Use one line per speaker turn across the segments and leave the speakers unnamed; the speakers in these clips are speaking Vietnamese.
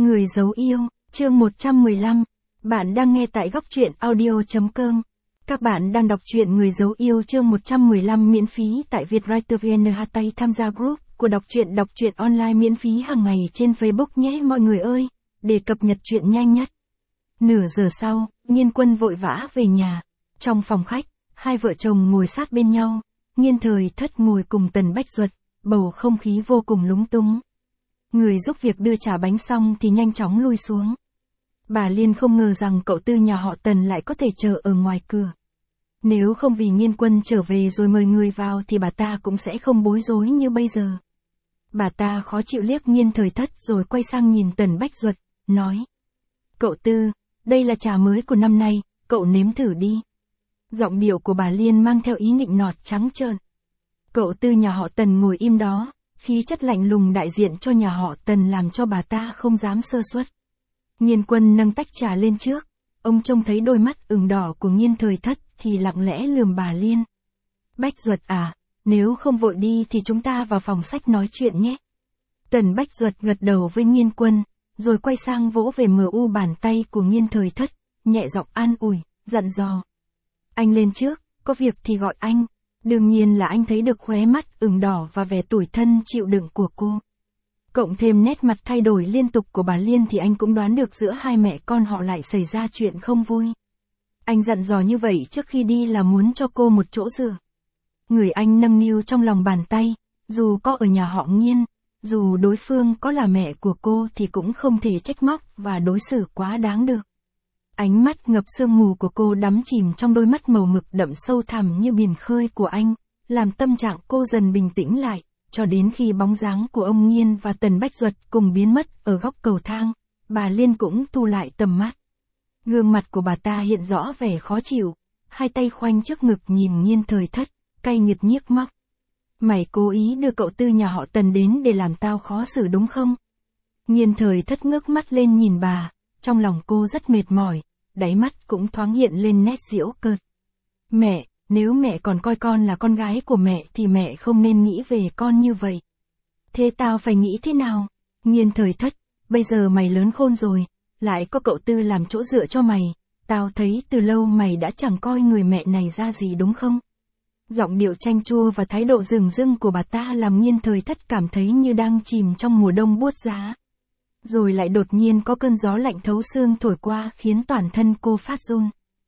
Người giấu yêu, chương 115. Bạn đang nghe tại góc truyện audio.com. Các bạn đang đọc truyện Người giấu yêu chương 115 miễn phí tại Vietwriter VN. Tham gia group của đọc truyện online miễn phí hàng ngày trên Facebook nhé mọi người ơi, để cập nhật truyện nhanh nhất. Nửa giờ sau, Nghiên Quân vội vã về nhà. Trong phòng khách, hai vợ chồng ngồi sát bên nhau, Nghiên Thời Thất ngồi cùng Tần Bách Duật, bầu không khí vô cùng lúng túng. Người giúp việc đưa trà bánh xong thì nhanh chóng lui xuống. Bà Liên không ngờ rằng cậu Tư nhà họ Tần lại có thể chờ ở ngoài cửa. Nếu không vì Nghiên Quân trở về rồi mời người vào thì bà ta cũng sẽ không bối rối như bây giờ. Bà ta khó chịu liếc Nghiên Thời Thất rồi quay sang nhìn Tần Bách Duật, nói: "Cậu Tư, đây là trà mới của năm nay, cậu nếm thử đi." Giọng điệu của bà Liên mang theo ý nịnh nọt trắng trợn. Cậu Tư nhà họ Tần ngồi im đó, khí chất lạnh lùng đại diện cho nhà họ Tần làm cho bà ta không dám sơ suất. Nghiên Quân nâng tách trà lên trước, ông trông thấy đôi mắt ửng đỏ của Nghiên Thời Thất thì lặng lẽ lườm bà Liên. "Bách Duật à, nếu không vội đi thì chúng ta vào phòng sách nói chuyện nhé." Tần Bách Duật gật đầu với Nghiên Quân, rồi quay sang vỗ về bàn tay của Nghiên Thời Thất, nhẹ giọng an ủi, dặn dò: "Anh lên trước, có việc thì gọi anh." Đương nhiên là anh thấy được khóe mắt ửng đỏ và vẻ tủi thân chịu đựng của cô. Cộng thêm nét mặt thay đổi liên tục của bà Liên thì anh cũng đoán được giữa hai mẹ con họ lại xảy ra chuyện không vui. Anh dặn dò như vậy trước khi đi là muốn cho cô một chỗ dựa. Người anh nâng niu trong lòng bàn tay, dù có ở nhà họ Nghiên, dù đối phương có là mẹ của cô thì cũng không thể trách móc và đối xử quá đáng được. Ánh mắt ngập sương mù của cô đắm chìm trong đôi mắt màu mực đậm sâu thẳm như biển khơi của anh, làm tâm trạng cô dần bình tĩnh lại, cho đến khi bóng dáng của ông Nghiên và Tần Bách Duật cùng biến mất ở góc cầu thang, bà Liên cũng thu lại tầm mắt. Gương mặt của bà ta hiện rõ vẻ khó chịu, hai tay khoanh trước ngực nhìn Nghiên Thời Thất, cay nghiệt nhiếc móc. "Mày cố ý đưa cậu Tư nhà họ Tần đến để làm tao khó xử đúng không?" Nghiên Thời Thất ngước mắt lên nhìn bà, trong lòng cô rất mệt mỏi, đáy mắt cũng thoáng hiện lên nét giễu cợt. "Mẹ, nếu mẹ còn coi con là con gái của mẹ thì mẹ không nên nghĩ về con như vậy." "Thế tao phải nghĩ thế nào?" "Nghiên Thời Thất, bây giờ mày lớn khôn rồi, lại có cậu Tư làm chỗ dựa cho mày, tao thấy từ lâu mày đã chẳng coi người mẹ này ra gì đúng không?" Giọng điệu chanh chua và thái độ dửng dưng của bà ta làm Nghiên Thời Thất cảm thấy như đang chìm trong mùa đông buốt giá. Rồi lại đột nhiên có cơn gió lạnh thấu xương thổi qua khiến toàn thân cô phát run.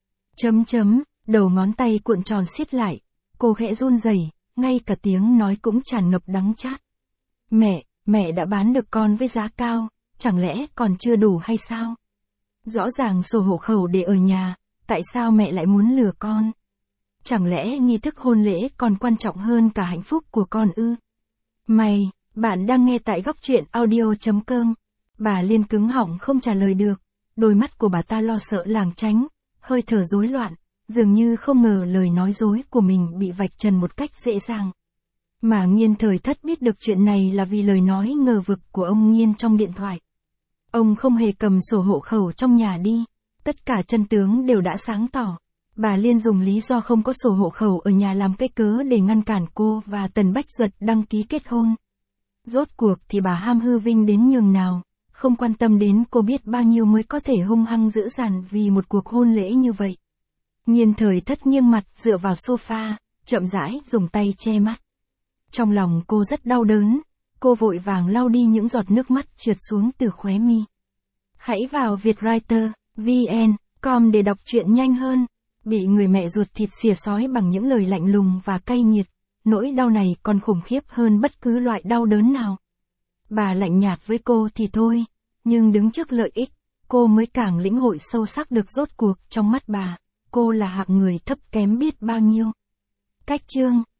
Đầu ngón tay cuộn tròn siết lại, cô khẽ run rẩy, ngay cả tiếng nói cũng tràn ngập đắng chát. Mẹ đã bán được con với giá cao, chẳng lẽ còn chưa đủ hay sao? Rõ ràng sổ hộ khẩu để ở nhà, tại sao mẹ lại muốn lừa con? Chẳng lẽ nghi thức hôn lễ còn quan trọng hơn cả hạnh phúc của con ư?" Bạn đang nghe tại góc truyện audio.com. Bà Liên cứng họng không trả lời được, đôi mắt của bà ta lo sợ lảng tránh, hơi thở rối loạn, dường như không ngờ lời nói dối của mình bị vạch trần một cách dễ dàng. Mà Nghiên Thời Thất biết được chuyện này là vì lời nói ngờ vực của ông Nghiên trong điện thoại. Ông không hề cầm sổ hộ khẩu trong nhà đi, tất cả chân tướng đều đã sáng tỏ. Bà Liên dùng lý do không có sổ hộ khẩu ở nhà làm cái cớ để ngăn cản cô và Tần Bách Duật đăng ký kết hôn. Rốt cuộc thì bà ham hư vinh đến nhường nào, không quan tâm đến cô biết bao nhiêu mới có thể hung hăng dữ dằn vì một cuộc hôn lễ như vậy. Nghiên Thời Thất nghiêng mặt dựa vào sofa, chậm rãi dùng tay che mắt. Trong lòng cô rất đau đớn, cô vội vàng lau đi những giọt nước mắt trượt xuống từ khóe mi. Hãy vào Vietwriter VN.com để đọc truyện nhanh hơn. Bị người mẹ ruột thịt xìa xói bằng những lời lạnh lùng và cay nghiệt, nỗi đau này còn khủng khiếp hơn bất cứ loại đau đớn nào. Bà lạnh nhạt với cô thì thôi, nhưng đứng trước lợi ích, cô mới càng lĩnh hội sâu sắc được rốt cuộc trong mắt bà, cô là hạng người thấp kém biết bao nhiêu. Cách chương